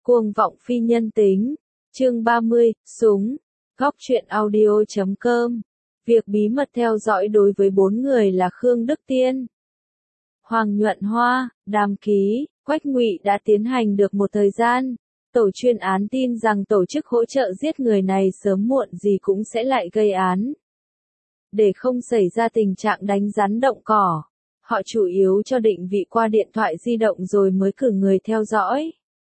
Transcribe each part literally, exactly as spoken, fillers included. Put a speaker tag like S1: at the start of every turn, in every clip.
S1: Cuồng vọng phi nhân tính. Chương ba mươi, súng. Góc truyện audio chấm com. Việc bí mật theo dõi đối với bốn người là Khương Đức Tiên, Hoàng Nhuận Hoa, Đàm Ký, Quách Ngụy đã tiến hành được một thời gian. Tổ chuyên án tin rằng tổ chức hỗ trợ giết người này sớm muộn gì cũng sẽ lại gây án. Để không xảy ra tình trạng đánh rắn động cỏ, họ chủ yếu cho định vị qua điện thoại di động rồi mới cử người theo dõi.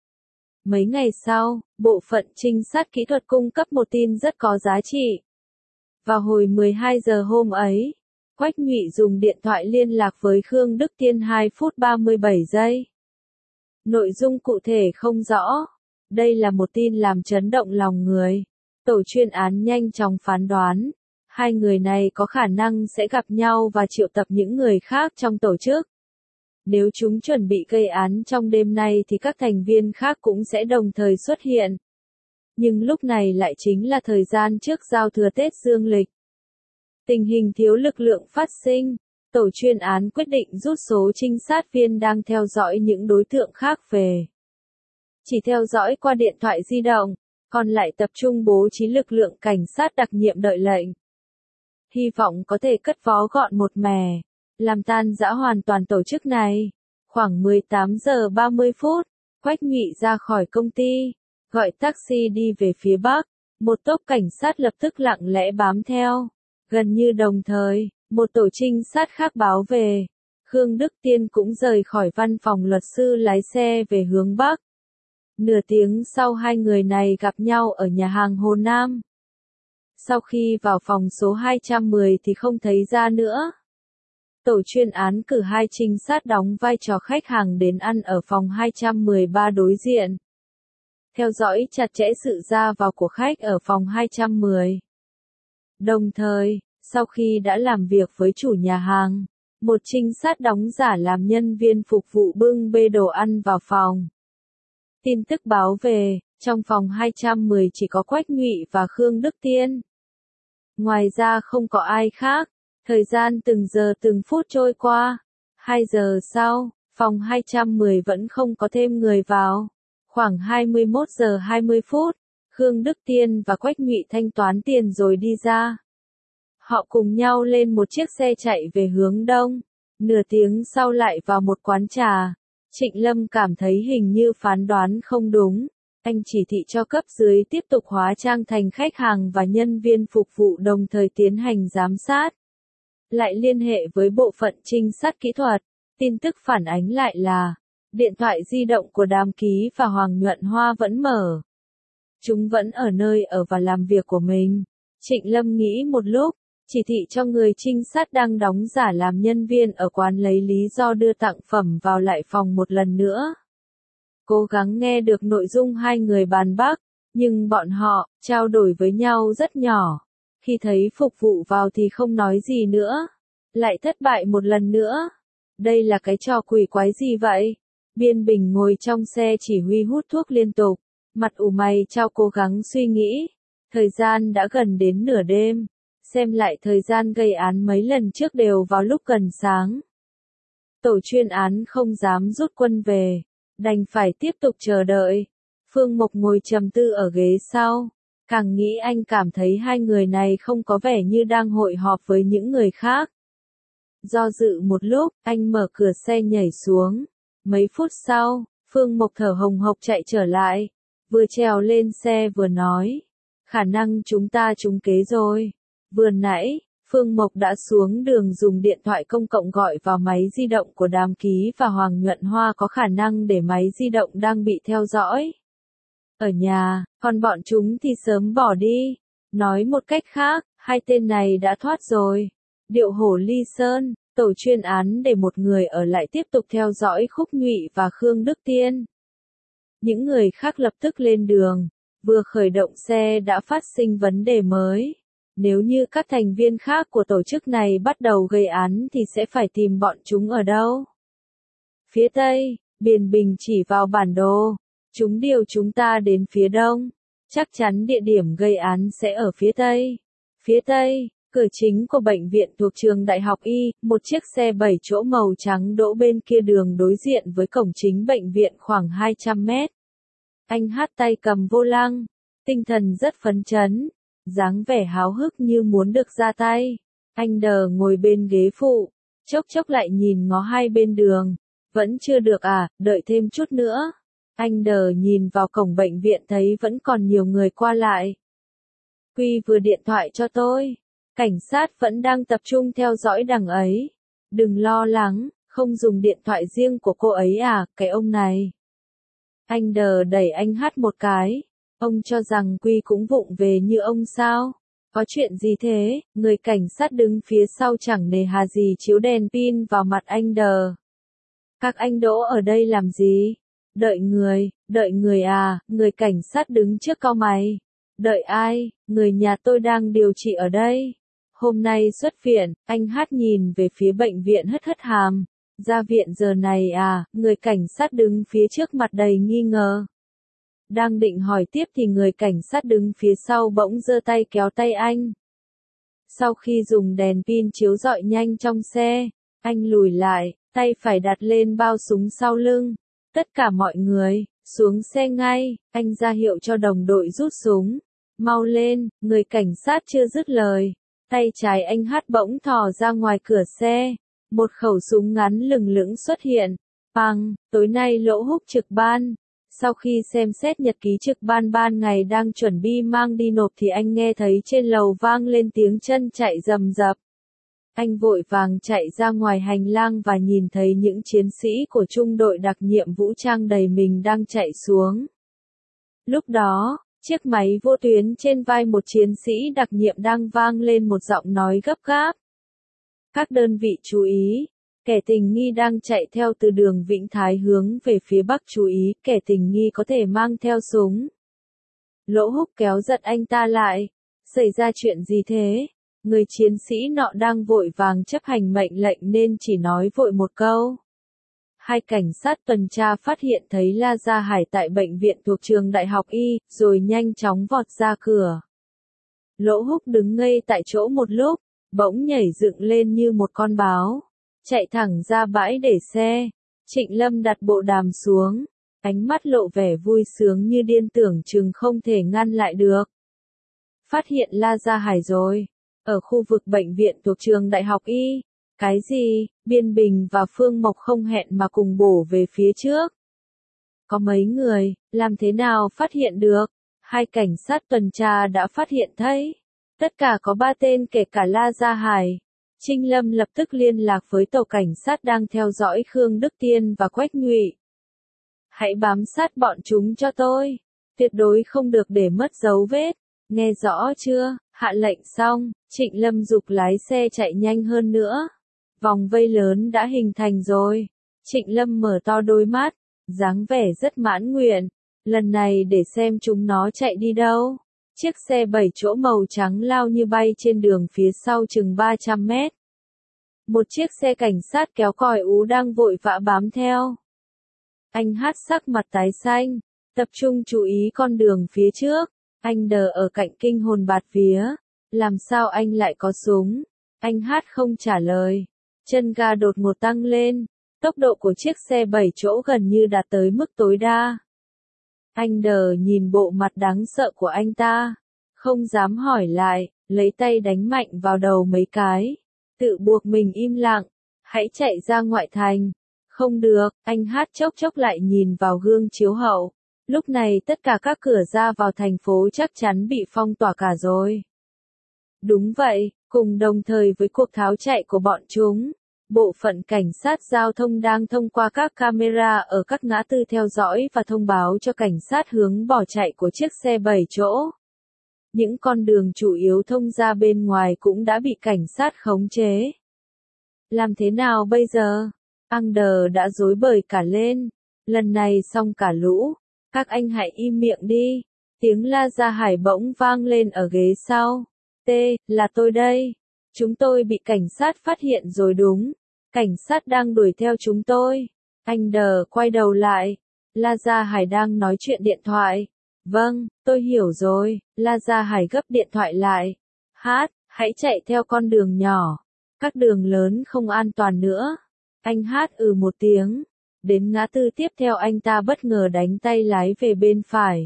S1: Mấy ngày sau, bộ phận trinh sát kỹ thuật cung cấp một tin rất có giá trị. Vào hồi mười hai giờ hôm ấy, Quách Ngụy dùng điện thoại liên lạc với Khương Đức Tiên hai phút ba mươi bảy giây. Nội dung cụ thể không rõ. Đây là một tin làm chấn động lòng người. Tổ chuyên án nhanh chóng phán đoán, hai người này có khả năng sẽ gặp nhau và triệu tập những người khác trong tổ chức. Nếu chúng chuẩn bị gây án trong đêm nay thì các thành viên khác cũng sẽ đồng thời xuất hiện. Nhưng lúc này lại chính là thời gian trước giao thừa Tết dương lịch. Tình hình thiếu lực lượng phát sinh, tổ chuyên án quyết định rút số trinh sát viên đang theo dõi những đối tượng khác về. Chỉ theo dõi qua điện thoại di động, còn lại tập trung bố trí lực lượng cảnh sát đặc nhiệm đợi lệnh. Hy vọng có thể cất vó gọn một mẻ, làm tan rã hoàn toàn tổ chức này. Khoảng mười tám giờ ba mươi phút, Quách Ngụy ra khỏi công ty, gọi taxi đi về phía bắc. Một tốp cảnh sát lập tức lặng lẽ bám theo. Gần như đồng thời, một tổ trinh sát khác báo về. Khương Đức Tiên cũng rời khỏi văn phòng luật sư lái xe về hướng bắc. Nửa tiếng sau hai người này gặp nhau ở nhà hàng Hồ Nam. Sau khi vào phòng số hai trăm mười thì không thấy ra nữa. Tổ chuyên án cử hai trinh sát đóng vai trò khách hàng đến ăn ở phòng hai trăm mười ba đối diện. Theo dõi chặt chẽ sự ra vào của khách ở phòng hai trăm mười. Đồng thời, sau khi đã làm việc với chủ nhà hàng, một trinh sát đóng giả làm nhân viên phục vụ bưng bê đồ ăn vào phòng. Tin tức báo về, trong phòng hai trăm mười chỉ có Quách Ngụy và Khương Đức Tiên. Ngoài ra không có ai khác. Thời gian từng giờ từng phút trôi qua. Hai giờ sau, phòng hai trăm mười vẫn không có thêm người vào. Khoảng hai mươi mốt giờ hai mươi phút, Khương Đức Tiên và Quách Ngụy thanh toán tiền rồi đi ra. Họ cùng nhau lên một chiếc xe chạy về hướng đông. Nửa tiếng sau lại vào một quán trà. Trịnh Lâm cảm thấy hình như phán đoán không đúng. Anh chỉ thị cho cấp dưới tiếp tục hóa trang thành khách hàng và nhân viên phục vụ đồng thời tiến hành giám sát. Lại liên hệ với bộ phận trinh sát kỹ thuật. Tin tức phản ánh lại là điện thoại di động của Đàm Ký và Hoàng Nhuận Hoa vẫn mở. Chúng vẫn ở nơi ở và làm việc của mình. Trịnh Lâm nghĩ một lúc, chỉ thị cho người trinh sát đang đóng giả làm nhân viên ở quán lấy lý do đưa tặng phẩm vào lại phòng một lần nữa. Cố gắng nghe được nội dung hai người bàn bác, nhưng bọn họ trao đổi với nhau rất nhỏ. Khi thấy phục vụ vào thì không nói gì nữa. Lại thất bại một lần nữa. Đây là cái trò quỷ quái gì vậy? Biên Bình ngồi trong xe chỉ huy hút thuốc liên tục. Mặt ủ mày trao cố gắng suy nghĩ. Thời gian đã gần đến nửa đêm. Xem lại thời gian gây án mấy lần trước đều vào lúc gần sáng. Tổ chuyên án không dám rút quân về. Đành phải tiếp tục chờ đợi. Phương Mộc ngồi trầm tư ở ghế sau. Càng nghĩ anh cảm thấy hai người này không có vẻ như đang hội họp với những người khác. Do dự một lúc, anh mở cửa xe nhảy xuống. Mấy phút sau, Phương Mộc thở hồng hộc chạy trở lại. Vừa trèo lên xe vừa nói. Khả năng chúng ta trúng kế rồi. Vừa nãy, Phương Mộc đã xuống đường dùng điện thoại công cộng gọi vào máy di động của Đàm Ký và Hoàng Nhuận Hoa có khả năng để máy di động đang bị theo dõi. Ở nhà, còn bọn chúng thì sớm bỏ đi. Nói một cách khác, hai tên này đã thoát rồi. Điệu hổ ly sơn, tổ chuyên án để một người ở lại tiếp tục theo dõi Khúc Ngụy và Khương Đức Tiên. Những người khác lập tức lên đường. Vừa khởi động xe đã phát sinh vấn đề mới. Nếu như các thành viên khác của tổ chức này bắt đầu gây án thì sẽ phải tìm bọn chúng ở đâu? Phía Tây, Biên Bình chỉ vào bản đồ. Chúng điều chúng ta đến phía Đông. Chắc chắn địa điểm gây án sẽ ở phía Tây. Phía Tây, cửa chính của bệnh viện thuộc trường Đại học Y, một chiếc xe bảy chỗ màu trắng đỗ bên kia đường đối diện với cổng chính bệnh viện khoảng hai trăm mét. Anh Hát tay cầm vô lăng, tinh thần rất phấn chấn, dáng vẻ háo hức như muốn được ra tay. Anh Đờ ngồi bên ghế phụ, chốc chốc lại nhìn ngó hai bên đường. Vẫn chưa được à, đợi thêm chút nữa. Anh Đờ nhìn vào cổng bệnh viện thấy vẫn còn nhiều người qua lại. Quy vừa điện thoại cho tôi. Cảnh sát vẫn đang tập trung theo dõi đằng ấy. Đừng lo lắng, không dùng điện thoại riêng của cô ấy à, cái ông này. Anh Đờ đẩy anh Hát một cái. Ông cho rằng Quy cũng vụng về như ông sao? Có chuyện gì thế? Người cảnh sát đứng phía sau chẳng nề hà gì chiếu đèn pin vào mặt anh Đờ. Các anh đỗ ở đây làm gì? Đợi người, đợi người à, người cảnh sát đứng trước cau mày. Đợi ai? Người nhà tôi đang điều trị ở đây. Hôm nay xuất viện, anh Hát nhìn về phía bệnh viện hất hất hàm. Ra viện giờ này à, người cảnh sát đứng phía trước mặt đầy nghi ngờ. Đang định hỏi tiếp thì người cảnh sát đứng phía sau bỗng giơ tay kéo tay anh. Sau khi dùng đèn pin chiếu rọi nhanh trong xe, anh lùi lại, tay phải đặt lên bao súng sau lưng. Tất cả mọi người, xuống xe ngay, anh ra hiệu cho đồng đội rút súng. Mau lên, người cảnh sát chưa dứt lời. Tay trái anh Hát bỗng thò ra ngoài cửa xe. Một khẩu súng ngắn lừng lững xuất hiện. Păng, tối nay Lỗ Húc trực ban. Sau khi xem xét nhật ký trực ban ban ngày đang chuẩn bị mang đi nộp thì anh nghe thấy trên lầu vang lên tiếng chân chạy rầm rập. Anh vội vàng chạy ra ngoài hành lang và nhìn thấy những chiến sĩ của trung đội đặc nhiệm vũ trang đầy mình đang chạy xuống. Lúc đó, chiếc máy vô tuyến trên vai một chiến sĩ đặc nhiệm đang vang lên một giọng nói gấp gáp. Các đơn vị chú ý, kẻ tình nghi đang chạy theo từ đường Vĩnh Thái hướng về phía bắc chú ý, kẻ tình nghi có thể mang theo súng. Lỗ Húc kéo giật anh ta lại. Xảy ra chuyện gì thế? Người chiến sĩ nọ đang vội vàng chấp hành mệnh lệnh nên chỉ nói vội một câu. Hai cảnh sát tuần tra phát hiện thấy La Gia Hải tại bệnh viện thuộc trường Đại học Y, rồi nhanh chóng vọt ra cửa. Lỗ Húc đứng ngây tại chỗ một lúc, bỗng nhảy dựng lên như một con báo, chạy thẳng ra bãi để xe. Trịnh Lâm đặt bộ đàm xuống, ánh mắt lộ vẻ vui sướng như điên tưởng chừng không thể ngăn lại được. Phát hiện La Gia Hải rồi, ở khu vực bệnh viện thuộc trường Đại học Y. Cái gì? Biên Bình và Phương Mộc không hẹn mà cùng bổ về phía trước. Có mấy người, làm thế nào phát hiện được? Hai cảnh sát tuần tra đã phát hiện thấy. Tất cả có ba tên kể cả La Gia Hải. Trinh Lâm lập tức liên lạc với tàu cảnh sát đang theo dõi Khương Đức Tiên và Quách Nhụy. Hãy bám sát bọn chúng cho tôi. Tuyệt đối không được để mất dấu vết. Nghe rõ chưa? Hạ lệnh xong, Trịnh Lâm giục lái xe chạy nhanh hơn nữa. Vòng vây lớn đã hình thành rồi. Trịnh Lâm mở to đôi mắt, dáng vẻ rất mãn nguyện. Lần này để xem chúng nó chạy đi đâu. Chiếc xe bảy chỗ màu trắng lao như bay trên đường phía sau chừng ba trăm mét. Một chiếc xe cảnh sát kéo còi ú đang vội vã bám theo. Anh Hát sắc mặt tái xanh, tập trung chú ý con đường phía trước. Anh Đờ ở cạnh kinh hồn bạt vía. Làm sao anh lại có súng? Anh Hát không trả lời. Chân ga đột ngột tăng lên. Tốc độ của chiếc xe bảy chỗ gần như đạt tới mức tối đa. Anh Đờ nhìn bộ mặt đáng sợ của anh ta. Không dám hỏi lại, lấy tay đánh mạnh vào đầu mấy cái. Tự buộc mình im lặng. Hãy chạy ra ngoại thành. Không được, anh Hát chốc chốc lại nhìn vào gương chiếu hậu. Lúc này tất cả các cửa ra vào thành phố chắc chắn bị phong tỏa cả rồi. Đúng vậy, cùng đồng thời với cuộc tháo chạy của bọn chúng, bộ phận cảnh sát giao thông đang thông qua các camera ở các ngã tư theo dõi và thông báo cho cảnh sát hướng bỏ chạy của chiếc xe bảy chỗ. Những con đường chủ yếu thông ra bên ngoài cũng đã bị cảnh sát khống chế. Làm thế nào bây giờ? Ander đã rối bời cả lên. Lần này xong cả lũ. Các anh hãy im miệng đi. Tiếng La Gia Hải bỗng vang lên ở ghế sau. T, là tôi đây. Chúng tôi bị cảnh sát phát hiện rồi đúng. Cảnh sát đang đuổi theo chúng tôi. Anh Đờ quay đầu lại. La Gia Hải đang nói chuyện điện thoại. Vâng, tôi hiểu rồi. La Gia Hải gấp điện thoại lại. Hát, hãy chạy theo con đường nhỏ. Các đường lớn không an toàn nữa. Anh Hát ừ một tiếng. Đến ngã tư tiếp theo anh ta bất ngờ đánh tay lái về bên phải.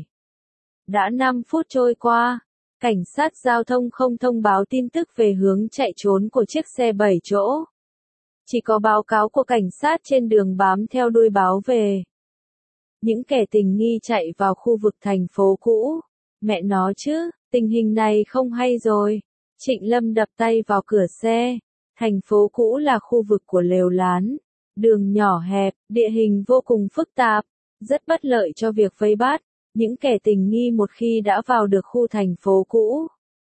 S1: Đã năm phút trôi qua, cảnh sát giao thông không thông báo tin tức về hướng chạy trốn của chiếc xe bảy chỗ. Chỉ có báo cáo của cảnh sát trên đường bám theo đuôi báo về. Những kẻ tình nghi chạy vào khu vực thành phố cũ. Mẹ nó chứ, tình hình này không hay rồi. Trịnh Lâm đập tay vào cửa xe. Thành phố cũ là khu vực của lều lán. Đường nhỏ hẹp, địa hình vô cùng phức tạp. Rất bất lợi cho việc vây bắt. Những kẻ tình nghi một khi đã vào được khu thành phố cũ.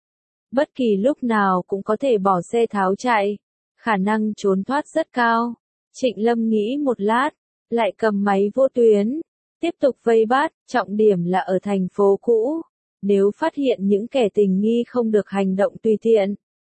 S1: Bất kỳ lúc nào cũng có thể bỏ xe tháo chạy. Khả năng trốn thoát rất cao. Trịnh Lâm nghĩ một lát. Lại cầm máy vô tuyến. Tiếp tục vây bắt, trọng điểm là ở thành phố cũ. Nếu phát hiện những kẻ tình nghi không được hành động tùy tiện.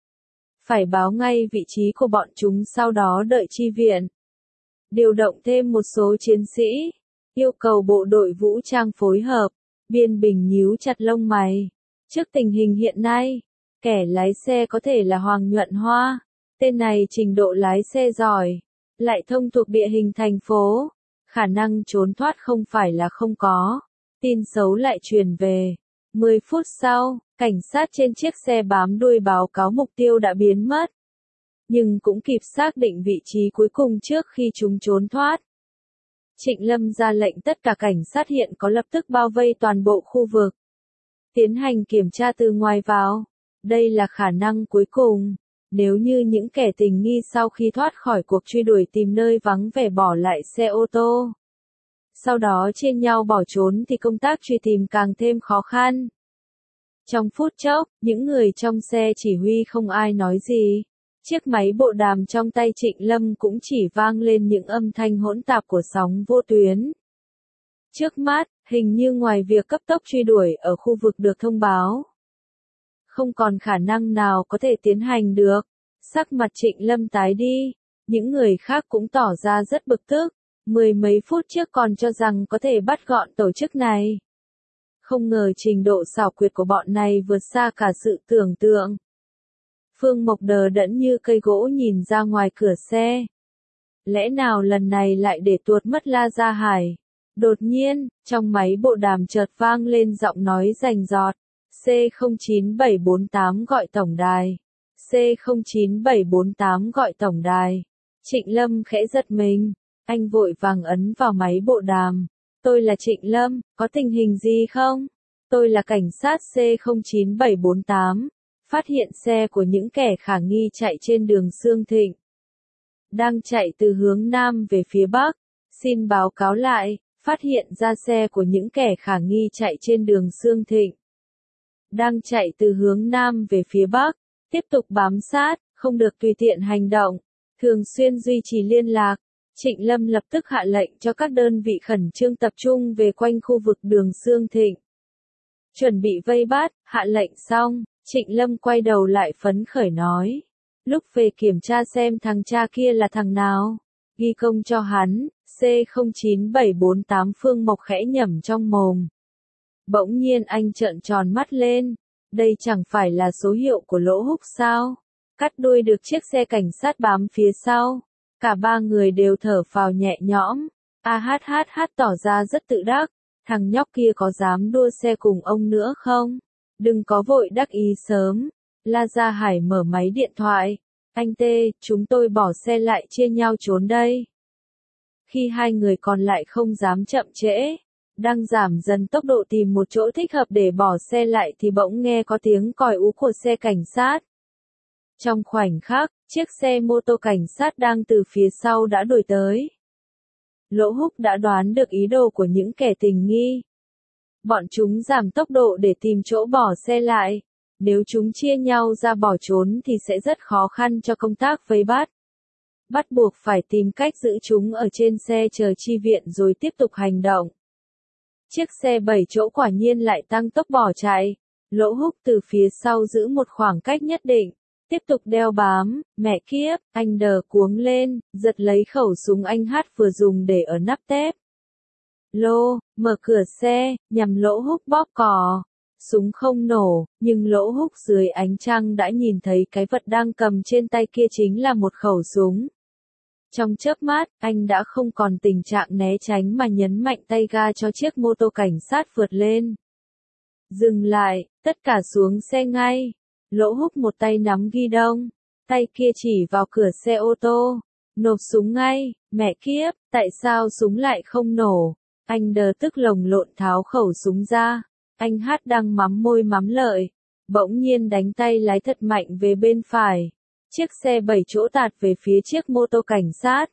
S1: Phải báo ngay vị trí của bọn chúng sau đó đợi chi viện. Điều động thêm một số chiến sĩ. Yêu cầu bộ đội vũ trang phối hợp. Biên Bình nhíu chặt lông mày. Trước tình hình hiện nay, kẻ lái xe có thể là Hoàng Nhuận Hoa. Tên này trình độ lái xe giỏi. Lại thông thuộc địa hình thành phố. Khả năng trốn thoát không phải là không có. Tin xấu lại truyền về. mười phút sau, cảnh sát trên chiếc xe bám đuôi báo cáo mục tiêu đã biến mất. Nhưng cũng kịp xác định vị trí cuối cùng trước khi chúng trốn thoát. Trịnh Lâm ra lệnh tất cả cảnh sát hiện có lập tức bao vây toàn bộ khu vực. Tiến hành kiểm tra từ ngoài vào. Đây là khả năng cuối cùng. Nếu như những kẻ tình nghi sau khi thoát khỏi cuộc truy đuổi tìm nơi vắng vẻ bỏ lại xe ô tô. Sau đó chia nhau bỏ trốn thì công tác truy tìm càng thêm khó khăn. Trong phút chốc, những người trong xe chỉ huy không ai nói gì. Chiếc máy bộ đàm trong tay Trịnh Lâm cũng chỉ vang lên những âm thanh hỗn tạp của sóng vô tuyến. Trước mắt, hình như ngoài việc cấp tốc truy đuổi ở khu vực được thông báo. Không còn khả năng nào có thể tiến hành được. Sắc mặt Trịnh Lâm tái đi. Những người khác cũng tỏ ra rất bực tức. Mười mấy phút trước còn cho rằng có thể bắt gọn tổ chức này. Không ngờ trình độ xảo quyệt của bọn này vượt xa cả sự tưởng tượng. Phương Mộc đờ đẫn như cây gỗ nhìn ra ngoài cửa xe. Lẽ nào lần này lại để tuột mất La Gia Hải? Đột nhiên, trong máy bộ đàm chợt vang lên giọng nói rành rọt. C không chín bảy bốn tám gọi tổng đài. C không chín bảy bốn tám gọi tổng đài. Trịnh Lâm khẽ giật mình. Anh vội vàng ấn vào máy bộ đàm. Tôi là Trịnh Lâm, có tình hình gì không? Tôi là cảnh sát C không chín bảy bốn tám. Phát hiện xe của những kẻ khả nghi chạy trên đường Sương Thịnh. Đang chạy từ hướng Nam về phía Bắc. Xin báo cáo lại, phát hiện ra xe của những kẻ khả nghi chạy trên đường Sương Thịnh. Đang chạy từ hướng Nam về phía Bắc. Tiếp tục bám sát, không được tùy tiện hành động. Thường xuyên duy trì liên lạc. Trịnh Lâm lập tức hạ lệnh cho các đơn vị khẩn trương tập trung về quanh khu vực đường Sương Thịnh. Chuẩn bị vây bắt, hạ lệnh xong, Trịnh Lâm quay đầu lại phấn khởi nói. Lúc về kiểm tra xem thằng cha kia là thằng nào. Ghi công cho hắn, C không chín bảy bốn tám Phương Mộc khẽ nhẩm trong mồm. Bỗng nhiên anh trợn tròn mắt lên. Đây chẳng phải là số hiệu của Lỗ Húc sao? Cắt đuôi được chiếc xe cảnh sát bám phía sau. Cả ba người đều thở phào nhẹ nhõm. A hát hát hát tỏ ra rất tự đắc. Thằng nhóc kia có dám đua xe cùng ông nữa không? Đừng có vội đắc ý sớm. La Gia Hải mở máy điện thoại. Anh Tê, chúng tôi bỏ xe lại chia nhau trốn đây. Khi hai người còn lại không dám chậm trễ, đang giảm dần tốc độ tìm một chỗ thích hợp để bỏ xe lại thì bỗng nghe có tiếng còi ú của xe cảnh sát. Trong khoảnh khắc, chiếc xe mô tô cảnh sát đang từ phía sau đã đuổi tới. Lỗ Húc đã đoán được ý đồ của những kẻ tình nghi. Bọn chúng giảm tốc độ để tìm chỗ bỏ xe lại. Nếu chúng chia nhau ra bỏ trốn thì sẽ rất khó khăn cho công tác vây bắt. Bắt buộc phải tìm cách giữ chúng ở trên xe chờ chi viện rồi tiếp tục hành động. Chiếc xe bảy chỗ quả nhiên lại tăng tốc bỏ chạy. Lỗ Húc từ phía sau giữ một khoảng cách nhất định. Tiếp tục đeo bám, mẹ kiếp, anh đờ cuống lên, giật lấy khẩu súng anh hát vừa dùng để ở nắp tép. Lô, mở cửa xe, nhằm Lỗ Húc bóp cò. Súng không nổ, nhưng Lỗ Húc dưới ánh trăng đã nhìn thấy cái vật đang cầm trên tay kia chính là một khẩu súng. Trong chớp mắt, anh đã không còn tình trạng né tránh mà nhấn mạnh tay ga cho chiếc mô tô cảnh sát vượt lên. Dừng lại, tất cả xuống xe ngay. Lỗ Húc một tay nắm ghi đông, tay kia chỉ vào cửa xe ô tô. Nộp súng ngay, mẹ kiếp, tại sao súng lại không nổ? Anh đờ tức lồng lộn tháo khẩu súng ra. Anh Hát đang mắm môi mắm lợi, bỗng nhiên đánh tay lái thật mạnh về bên phải. Chiếc xe bảy chỗ tạt về phía chiếc mô tô cảnh sát.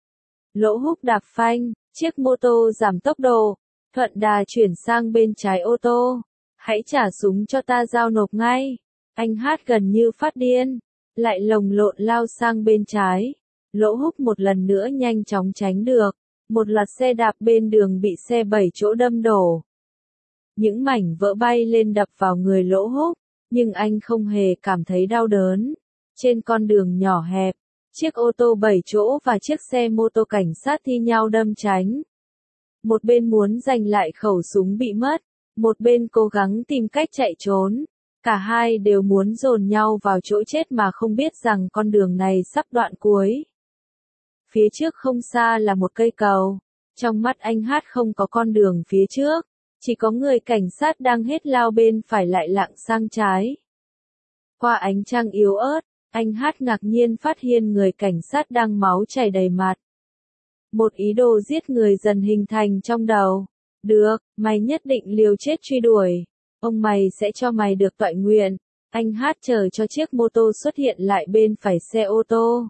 S1: Lỗ Húc đạp phanh, chiếc mô tô giảm tốc độ, thuận đà chuyển sang bên trái ô tô. Hãy trả súng cho ta, giao nộp ngay. Anh Hát gần như phát điên, lại lồng lộn lao sang bên trái. Lỗ Húc một lần nữa nhanh chóng tránh được. Một loạt xe đạp bên đường bị xe bảy chỗ đâm đổ. Những mảnh vỡ bay lên đập vào người Lỗ Húc, nhưng anh không hề cảm thấy đau đớn. Trên con đường nhỏ hẹp, chiếc ô tô bảy chỗ và chiếc xe mô tô cảnh sát thi nhau đâm tránh. Một bên muốn giành lại khẩu súng bị mất, một bên cố gắng tìm cách chạy trốn. Cả hai đều muốn dồn nhau vào chỗ chết mà không biết rằng con đường này sắp đoạn cuối. Phía trước không xa là một cây cầu. Trong mắt anh Hát không có con đường phía trước, chỉ có người cảnh sát đang hết lao bên phải lại lạng sang trái. Qua ánh trăng yếu ớt, anh Hát ngạc nhiên phát hiện người cảnh sát đang máu chảy đầy mặt. Một ý đồ giết người dần hình thành trong đầu. Được, mày nhất định liều chết truy đuổi. Ông mày sẽ cho mày được toại nguyện. Anh Hát chờ cho chiếc mô tô xuất hiện lại bên phải xe ô tô.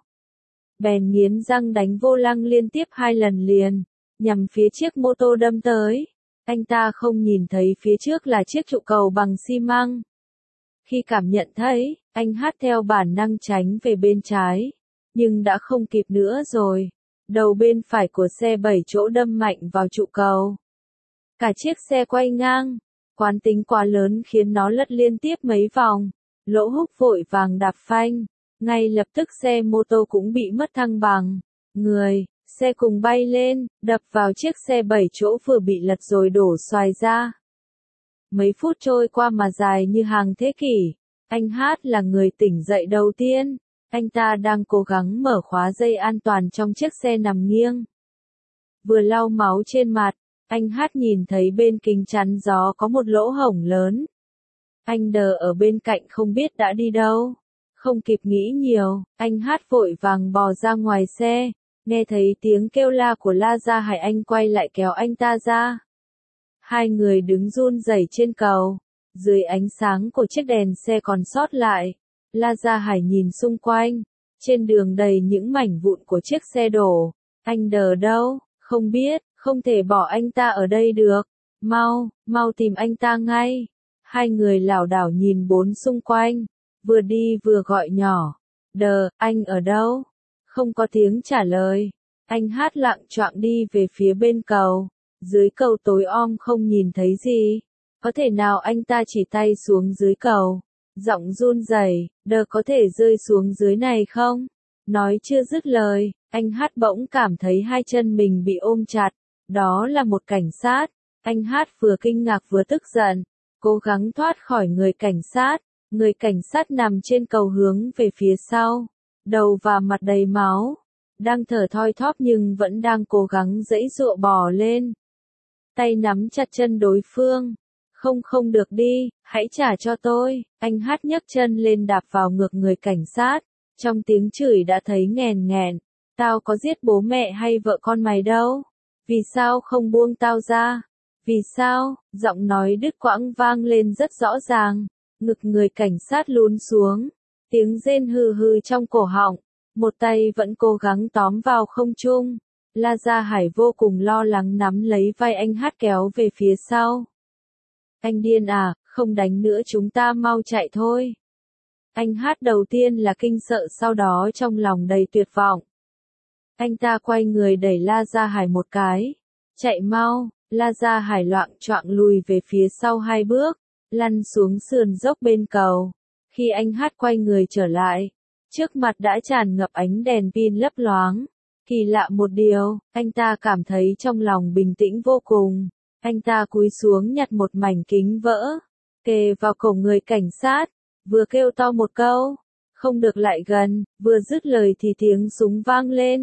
S1: Bèn nghiến răng đánh vô lăng liên tiếp hai lần liền, nhằm phía chiếc mô tô đâm tới. Anh ta không nhìn thấy phía trước là chiếc trụ cầu bằng xi măng. Khi cảm nhận thấy, anh Hát theo bản năng tránh về bên trái, nhưng đã không kịp nữa rồi. Đầu bên phải của xe bảy chỗ đâm mạnh vào trụ cầu. Cả chiếc xe quay ngang, quán tính quá lớn khiến nó lật liên tiếp mấy vòng. Lỗ Húc vội vàng đạp phanh, ngay lập tức xe mô tô cũng bị mất thăng bằng. Người, xe cùng bay lên, đập vào chiếc xe bảy chỗ vừa bị lật rồi đổ xoài ra. Mấy phút trôi qua mà dài như hàng thế kỷ. Anh Hát là người tỉnh dậy đầu tiên. Anh ta đang cố gắng mở khóa dây an toàn trong chiếc xe nằm nghiêng. Vừa lau máu trên mặt, anh Hát nhìn thấy bên kính chắn gió có một lỗ hổng lớn. Anh đờ ở bên cạnh không biết đã đi đâu. Không kịp nghĩ nhiều, anh Hát vội vàng bò ra ngoài xe. Nghe thấy tiếng kêu la của La Gia Hải, anh quay lại kéo anh ta ra. Hai người đứng run rẩy trên cầu. Dưới ánh sáng của chiếc đèn xe còn sót lại, La Gia Hải nhìn xung quanh. Trên đường đầy những mảnh vụn của chiếc xe đổ. Anh đờ đâu? Không biết, không thể bỏ anh ta ở đây được. Mau, mau tìm anh ta ngay. Hai người lảo đảo nhìn bốn xung quanh, vừa đi vừa gọi nhỏ. Đờ, anh ở đâu? Không có tiếng trả lời. Anh Hát lạng choạng đi về phía bên cầu. Dưới cầu tối om không nhìn thấy gì. Có thể nào anh ta chỉ tay xuống dưới cầu? Giọng run rẩy, đờ có thể rơi xuống dưới này không? Nói chưa dứt lời, anh Hát bỗng cảm thấy hai chân mình bị ôm chặt. Đó là một cảnh sát. Anh Hát vừa kinh ngạc vừa tức giận, cố gắng thoát khỏi người cảnh sát. Người cảnh sát nằm trên cầu hướng về phía sau, đầu và mặt đầy máu, đang thở thoi thóp nhưng vẫn đang cố gắng giãy giụa bò lên. Tay nắm chặt chân đối phương. Không không được đi, hãy trả cho tôi. Anh Hát nhấc chân lên đạp vào ngực người cảnh sát. Trong tiếng chửi đã thấy nghèn nghẹn. Tao có giết bố mẹ hay vợ con mày đâu. Vì sao không buông tao ra? Vì sao? Giọng nói đứt quãng vang lên rất rõ ràng. Ngực người cảnh sát lún xuống. Tiếng rên hừ hừ trong cổ họng. Một tay vẫn cố gắng tóm vào không trung. La Gia Hải vô cùng lo lắng nắm lấy vai anh Hát kéo về phía sau. Anh điên à, không đánh nữa, chúng ta mau chạy thôi. Anh Hát đầu tiên là kinh sợ, sau đó trong lòng đầy tuyệt vọng. Anh ta quay người đẩy La Gia Hải một cái. Chạy mau. La Gia Hải loạng choạng lùi về phía sau hai bước, lăn xuống sườn dốc bên cầu. Khi anh Hát quay người trở lại, trước mặt đã tràn ngập ánh đèn pin lấp loáng. Kỳ lạ một điều, anh ta cảm thấy trong lòng bình tĩnh vô cùng. Anh ta cúi xuống nhặt một mảnh kính vỡ, kề vào cổ người cảnh sát, vừa kêu to một câu, không được lại gần, vừa dứt lời thì tiếng súng vang lên.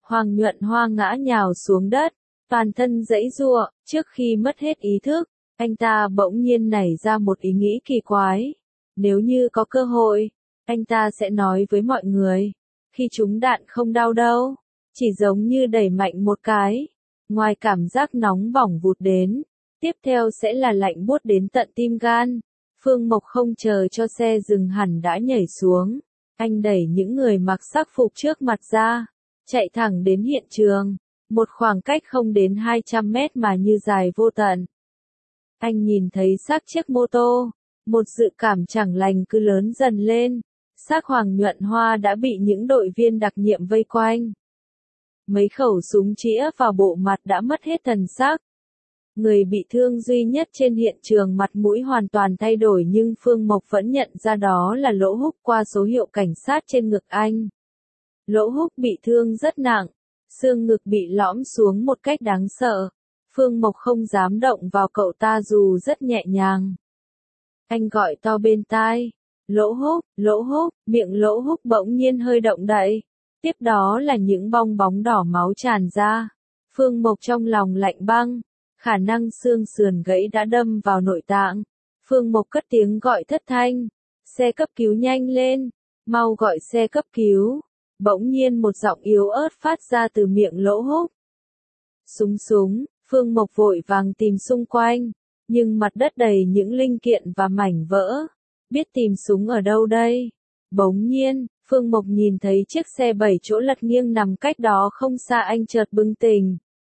S1: Hoàng Nhuận Hoa ngã nhào xuống đất, toàn thân giãy giụa, trước khi mất hết ý thức, anh ta bỗng nhiên nảy ra một ý nghĩ kỳ quái. Nếu như có cơ hội, anh ta sẽ nói với mọi người, khi trúng đạn không đau đâu, chỉ giống như đẩy mạnh một cái, ngoài cảm giác nóng bỏng vụt đến, tiếp theo sẽ là lạnh buốt đến tận tim gan. Phương Mộc không chờ cho xe dừng hẳn đã nhảy xuống, anh đẩy những người mặc sắc phục trước mặt ra, chạy thẳng đến hiện trường, một khoảng cách không đến hai trăm mét mà như dài vô tận. Anh nhìn thấy xác chiếc mô tô, một dự cảm chẳng lành cứ lớn dần lên, xác Hoàng Nhuận Hoa đã bị những đội viên đặc nhiệm vây quanh. Mấy khẩu súng chĩa vào bộ mặt đã mất hết thần sắc. Người bị thương duy nhất trên hiện trường mặt mũi hoàn toàn thay đổi nhưng Phương Mộc vẫn nhận ra đó là Lỗ Húc qua số hiệu cảnh sát trên ngực anh. Lỗ Húc bị thương rất nặng, xương ngực bị lõm xuống một cách đáng sợ. Phương Mộc không dám động vào cậu ta dù rất nhẹ nhàng. Anh gọi to bên tai, Lỗ Húc, Lỗ Húc, miệng Lỗ Húc bỗng nhiên hơi động đậy. Tiếp đó là những bong bóng đỏ máu tràn ra. Phương Mộc trong lòng lạnh băng, khả năng xương sườn gãy đã đâm vào nội tạng. Phương Mộc cất tiếng gọi thất thanh, xe cấp cứu nhanh lên, mau gọi xe cấp cứu. Bỗng nhiên một giọng yếu ớt phát ra từ miệng Lỗ Húc. Súng súng, Phương Mộc vội vàng tìm xung quanh, nhưng mặt đất đầy những linh kiện và mảnh vỡ. Biết tìm súng ở đâu đây? Bỗng nhiên, Phương Mộc nhìn thấy chiếc xe bảy chỗ lật nghiêng nằm cách đó không xa, anh chợt bừng tỉnh.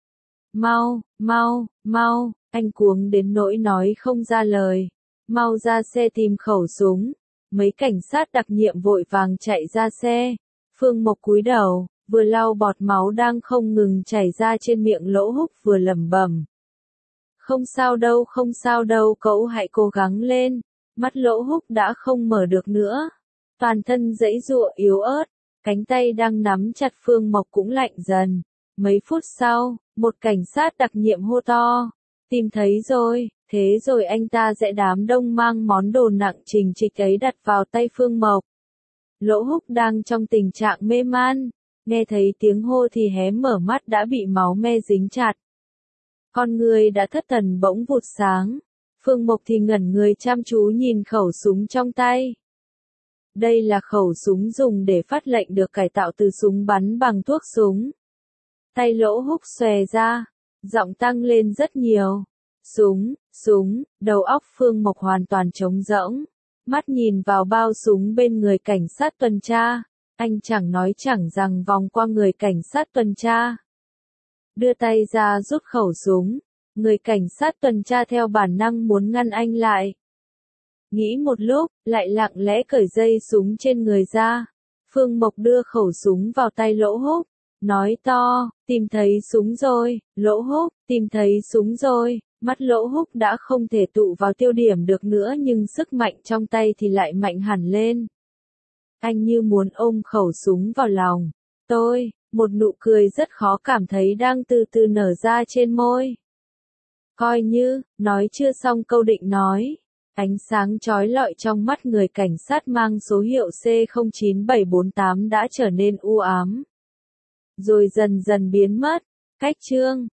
S1: Mau, mau, mau, anh cuống đến nỗi nói không ra lời. Mau ra xe tìm khẩu súng. Mấy cảnh sát đặc nhiệm vội vàng chạy ra xe. Phương Mộc cúi đầu, vừa lau bọt máu đang không ngừng chảy ra trên miệng Lỗ Húc vừa lẩm bẩm. Không sao đâu, không sao đâu, cậu hãy cố gắng lên. Mắt Lỗ Húc đã không mở được nữa. Toàn thân giãy giụa yếu ớt, cánh tay đang nắm chặt Phương Mộc cũng lạnh dần. Mấy phút sau, một cảnh sát đặc nhiệm hô to. Tìm thấy rồi, thế rồi anh ta sẽ đám đông mang món đồ nặng trình trịch ấy đặt vào tay Phương Mộc. Lỗ Húc đang trong tình trạng mê man, nghe thấy tiếng hô thì hé mở mắt đã bị máu me dính chặt. Con người đã thất thần bỗng vụt sáng, Phương Mộc thì ngẩn người chăm chú nhìn khẩu súng trong tay. Đây là khẩu súng dùng để phát lệnh được cải tạo từ súng bắn bằng thuốc súng. Tay Lỗ Húc xòe ra, giọng tăng lên rất nhiều. Súng, súng, đầu óc Phương Mộc hoàn toàn trống rỗng. Mắt nhìn vào bao súng bên người cảnh sát tuần tra, anh chẳng nói chẳng rằng vòng qua người cảnh sát tuần tra. Đưa tay ra rút khẩu súng, người cảnh sát tuần tra theo bản năng muốn ngăn anh lại. Nghĩ một lúc, lại lặng lẽ cởi dây súng trên người ra. Phương Mộc đưa khẩu súng vào tay Lỗ Húc, nói to, tìm thấy súng rồi, Lỗ Húc, tìm thấy súng rồi. Mắt Lỗ Húc đã không thể tụ vào tiêu điểm được nữa nhưng sức mạnh trong tay thì lại mạnh hẳn lên. Anh như muốn ôm khẩu súng vào lòng. Tôi, một nụ cười rất khó cảm thấy đang từ từ nở ra trên môi. Coi như, nói chưa xong câu định nói. Ánh sáng chói lọi trong mắt người cảnh sát mang số hiệu C không chín bảy bốn tám đã trở nên u ám. Rồi dần dần biến mất. Cách chương